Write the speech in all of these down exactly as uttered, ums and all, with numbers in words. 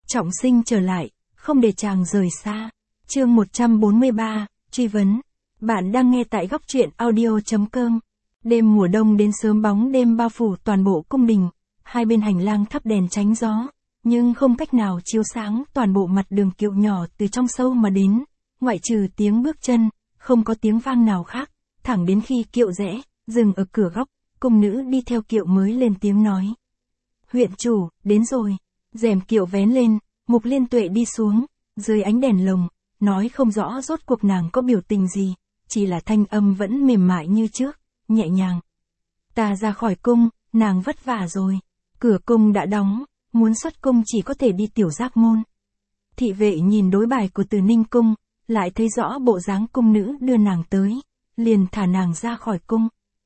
trọng sinh trở lại, không để chàng rời xa. Chương một trăm bốn mươi ba, truy vấn. Bạn đang nghe tại góc truyện audio chấm com. Đêm mùa đông đến sớm, bóng đêm bao phủ toàn bộ cung đình, hai bên hành lang thắp đèn tránh gió, nhưng không cách nào chiếu sáng toàn bộ mặt đường kiệu nhỏ từ trong sâu mà đến, ngoại trừ tiếng bước chân, không có tiếng vang nào khác, thẳng đến khi kiệu rẽ, dừng ở cửa góc, cung nữ đi theo kiệu mới lên tiếng nói. Huyện chủ, đến rồi. Rèm kiệu vén lên, Mục Liên Tuệ đi xuống, dưới ánh đèn lồng, nói không rõ rốt cuộc nàng có biểu tình gì, chỉ là thanh âm vẫn mềm mại như trước, nhẹ nhàng. Ta ra khỏi cung, nàng vất vả rồi. Cửa cung đã đóng, muốn xuất cung chỉ có thể đi tiểu giác môn. Thị vệ nhìn đối bài của Từ Ninh cung, lại thấy rõ bộ dáng cung nữ đưa nàng tới, liền thả nàng ra khỏi cung.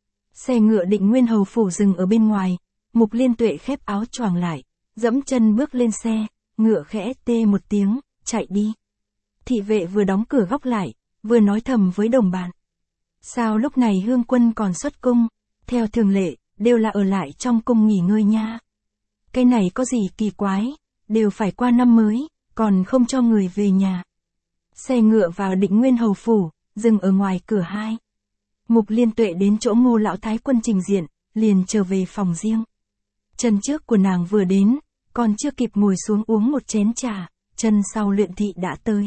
Xe ngựa Định Nguyên hầu phủ dừng ở bên ngoài, Mục Liên Tuệ khép áo choàng lại, dẫm chân bước lên xe, ngựa khẽ tê một tiếng, chạy đi. Thị vệ vừa đóng cửa góc lại, vừa nói thầm với đồng bạn. Sao lúc này Hương Quân còn xuất cung, theo thường lệ, đều là ở lại trong cung nghỉ ngơi nha. Cái này có gì kỳ quái, đều phải qua năm mới, còn không cho người về nhà. Xe ngựa vào Định Nguyên hầu phủ, dừng ở ngoài cửa hai. Mục Liên Tuệ đến chỗ Ngô lão thái quân trình diện, liền trở về phòng riêng. Chân trước của nàng vừa đến, còn chưa kịp ngồi xuống uống một chén trà, chân sau Luyện thị đã tới.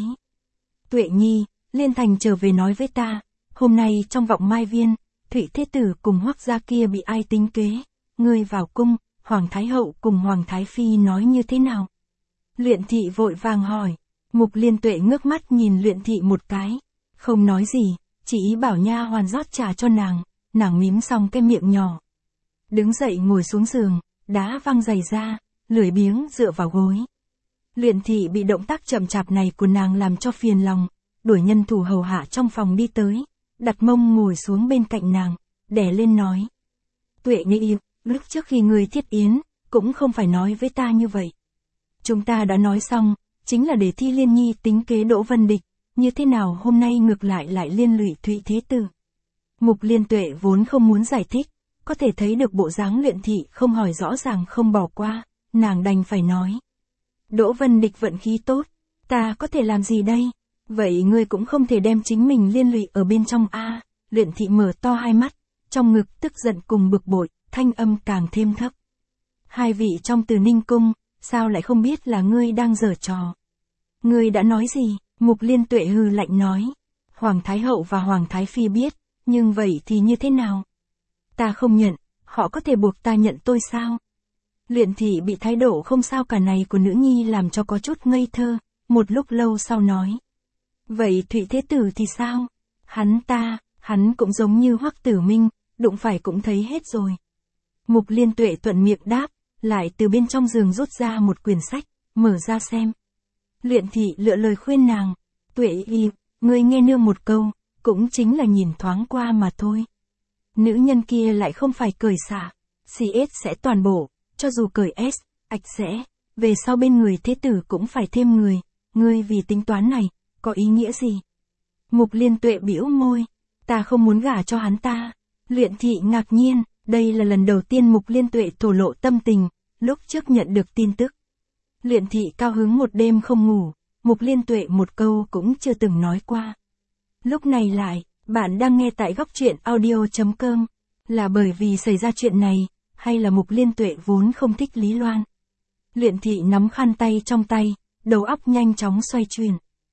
Tuệ nhi, Liên Thành trở về nói với ta, hôm nay trong vọng Mai Viên, Thụy Thế Tử cùng Hoắc gia kia bị ai tính kế, ngươi vào cung, Hoàng Thái Hậu cùng Hoàng Thái Phi nói như thế nào? Luyện thị vội vàng hỏi. Mục Liên Tuệ ngước mắt nhìn Luyện thị một cái, không nói gì, chỉ ý bảo nha hoàn rót trà cho nàng, nàng mím xong cái miệng nhỏ. Đứng dậy ngồi xuống giường, đá văng giày ra, lười biếng dựa vào gối. Luyện thị bị động tác chậm chạp này của nàng làm cho phiền lòng, đuổi nhân thủ hầu hạ trong phòng đi tới, đặt mông ngồi xuống bên cạnh nàng, đè lên nói. Tuệ nhi, lúc trước khi người thiết yến, cũng không phải nói với ta như vậy. Chúng ta đã nói xong, chính là để Thi Liên Nhi tính kế Đỗ Vân Địch, như thế nào hôm nay ngược lại lại liên lụy Thụy Thế Tử. Mục Liên Tuệ vốn không muốn giải thích, có thể thấy được bộ dáng Luyện thị không hỏi rõ ràng không bỏ qua, nàng đành phải nói. Đỗ Vân Địch vận khí tốt, ta có thể làm gì đây? Vậy ngươi cũng không thể đem chính mình liên lụy ở bên trong a. Luyện thị mở to hai mắt, trong ngực tức giận cùng bực bội, thanh âm càng thêm thấp. Hai vị trong Từ Ninh cung, sao lại không biết là ngươi đang giở trò? Ngươi đã nói gì? Mục Liên Tuệ hừ lạnh nói. Hoàng Thái Hậu và Hoàng Thái Phi biết, nhưng vậy thì như thế nào? Ta không nhận, họ có thể buộc ta nhận tôi sao? Luyện thị bị thái độ không sao cả này của nữ nhi làm cho có chút ngây thơ, một lúc lâu sau nói. Vậy Thụy Thế Tử thì sao? Hắn ta, hắn cũng giống như Hoắc Tử Minh, đụng phải cũng thấy hết rồi. Mục Liên Tuệ thuận miệng đáp, lại từ bên trong giường rút ra một quyển sách, mở ra xem. Luyện thị lựa lời khuyên nàng, Tuệ y, ngươi nghe nương một câu, cũng chính là nhìn thoáng qua mà thôi. Nữ nhân kia lại không phải cởi xả, xê ét sẽ toàn bộ, cho dù cởi S, ạch sẽ, về sau bên người Thế Tử cũng phải thêm người, ngươi vì tính toán này, có ý nghĩa gì? Mục Liên Tuệ bĩu môi, ta không muốn gả cho hắn ta. Luyện thị ngạc nhiên, đây là lần đầu tiên Mục Liên Tuệ thổ lộ tâm tình, lúc trước nhận được tin tức. Luyện thị cao hứng một đêm không ngủ, Mục Liên Tuệ một câu cũng chưa từng nói qua. Lúc này lại, bạn đang nghe tại góc truyện audio chấm com, là bởi vì xảy ra chuyện này, hay là Mục Liên Tuệ vốn không thích Lý Loan? Luyện thị nắm khăn tay trong tay, đầu óc nhanh chóng xoay chuyển.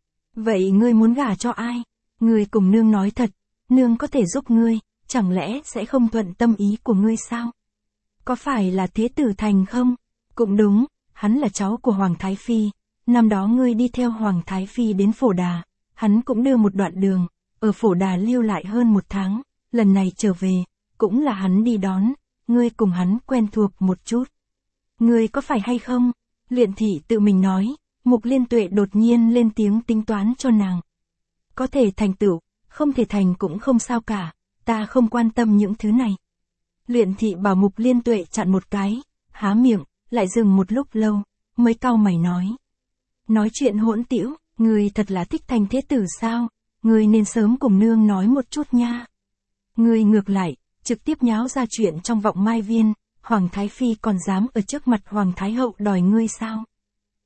Vậy ngươi muốn gả cho ai? Ngươi cùng nương nói thật, nương có thể giúp ngươi, chẳng lẽ sẽ không thuận tâm ý của ngươi sao? Có phải là Thế Tử Thành không? Cũng đúng, hắn là cháu của Hoàng Thái Phi, năm đó ngươi đi theo Hoàng Thái Phi đến Phổ Đà, hắn cũng đưa một đoạn đường, ở Phổ Đà lưu lại hơn một tháng, lần này trở về, cũng là hắn đi đón, ngươi cùng hắn quen thuộc một chút. Ngươi có phải hay không? Luyện thị tự mình nói. Mục Liên Tuệ đột nhiên lên tiếng tính toán cho nàng. Có thể thành tựu, không thể thành cũng không sao cả, ta không quan tâm những thứ này. Luyện thị bảo Mục Liên Tuệ chặn một cái, há miệng, lại dừng một lúc lâu, mới cau mày nói. Nói chuyện hỗn tĩu, ngươi thật là thích thành Thế Tử sao? Ngươi nên sớm cùng nương nói một chút nha. Ngươi ngược lại, trực tiếp nháo ra chuyện trong vọng Mai Viên, Hoàng Thái Phi còn dám ở trước mặt Hoàng Thái Hậu đòi ngươi sao?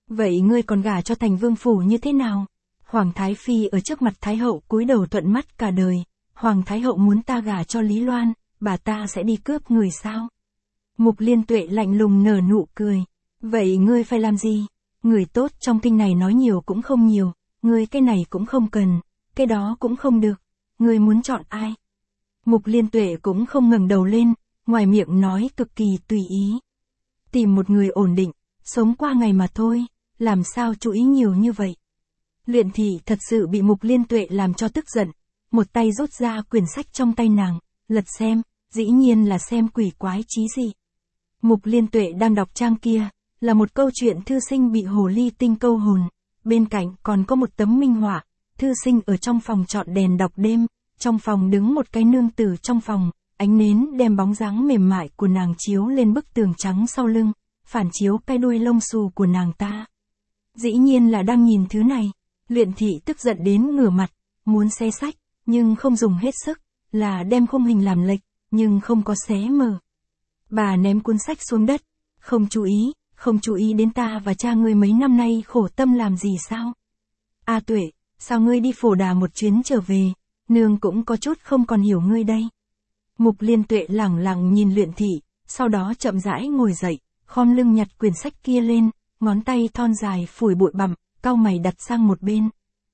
Vậy ngươi còn gả cho thành vương phủ như thế nào? Hoàng Thái Phi ở trước mặt Thái Hậu cúi đầu thuận mắt cả đời. Hoàng Thái Hậu muốn ta gả cho Lý Loan, bà ta sẽ đi cướp người sao? Mục Liên Tuệ lạnh lùng nở nụ cười. Vậy ngươi phải làm gì? Người tốt trong kinh này nói nhiều cũng không nhiều, ngươi cái này cũng không cần, cái đó cũng không được, ngươi muốn chọn ai? Mục Liên Tuệ cũng không ngẩng đầu lên, ngoài miệng nói cực kỳ tùy ý. Tìm một người ổn định, sống qua ngày mà thôi, làm sao chú ý nhiều như vậy? Luyện Thị thật sự bị Mục Liên Tuệ làm cho tức giận, một tay rút ra quyển sách trong tay nàng, lật xem, dĩ nhiên là xem quỷ quái chí gì. Mục Liên Tuệ đang đọc trang kia, là một câu chuyện thư sinh bị hồ ly tinh câu hồn, bên cạnh còn có một tấm minh họa, thư sinh ở trong phòng chọn đèn đọc đêm, trong phòng đứng một cái nương tử trong phòng, ánh nến đem bóng dáng mềm mại của nàng chiếu lên bức tường trắng sau lưng, phản chiếu cái đuôi lông xù của nàng ta. Dĩ nhiên là đang nhìn thứ này, Luyện Thị tức giận đến ngửa mặt, muốn xé sách, nhưng không dùng hết sức, là đem khung hình làm lệch, nhưng không có xé mở. Bà ném cuốn sách xuống đất, không chú ý, không chú ý đến ta và cha ngươi mấy năm nay khổ tâm làm gì sao? A Tuệ, sao ngươi đi Phổ Đà một chuyến trở về, nương cũng có chút không còn hiểu ngươi đây. Mục Liên Tuệ lẳng lặng nhìn Luyện Thị, sau đó chậm rãi ngồi dậy, khom lưng nhặt quyển sách kia lên, ngón tay thon dài phủi bụi bặm, cau mày đặt sang một bên.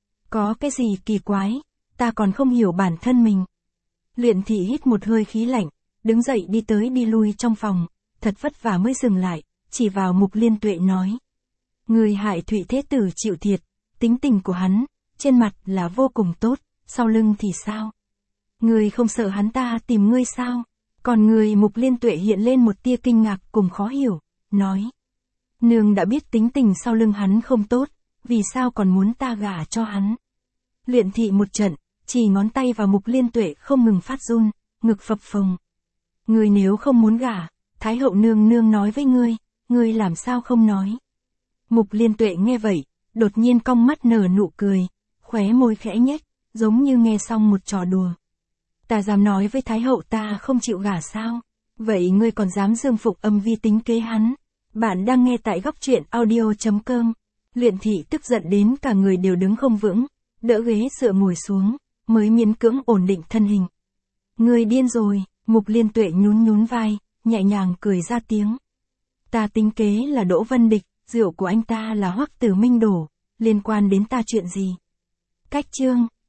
Có cái gì kỳ quái, ta còn không hiểu bản thân mình. Luyện Thị hít một hơi khí lạnh, đứng dậy đi tới đi lui trong phòng, thật vất vả mới dừng lại, chỉ vào Mục Liên Tuệ nói. Người hại Thụy Thế Tử chịu thiệt, tính tình của hắn, trên mặt là vô cùng tốt, sau lưng thì sao? Người không sợ hắn ta tìm ngươi sao? Còn người Mục Liên Tuệ hiện lên một tia kinh ngạc cùng khó hiểu, nói. Nương đã biết tính tình sau lưng hắn không tốt, vì sao còn muốn ta gả cho hắn? Luyện Thị một trận, chỉ ngón tay vào Mục Liên Tuệ không ngừng phát run, ngực phập phồng. Ngươi nếu không muốn gả, Thái Hậu nương nương nói với ngươi, ngươi làm sao không nói? Mục Liên Tuệ nghe vậy, đột nhiên cong mắt nở nụ cười, khóe môi khẽ nhếch, giống như nghe xong một trò đùa. Ta dám nói với Thái Hậu ta không chịu gả sao? Vậy ngươi còn dám dương phục âm vi tính kế hắn? Bạn đang nghe tại góc truyện audio chấm com. Luyện Thị tức giận đến cả người đều đứng không vững, đỡ ghế dựa ngồi xuống, mới miễn cưỡng ổn định thân hình. Ngươi điên rồi, Mục Liên Tuệ nhún nhún vai, nhẹ nhàng cười ra tiếng. Ta tính kế là Đỗ Vân Địch, rượu của anh ta là Hoắc Tử Minh đổ, liên quan đến ta chuyện gì? Cách chương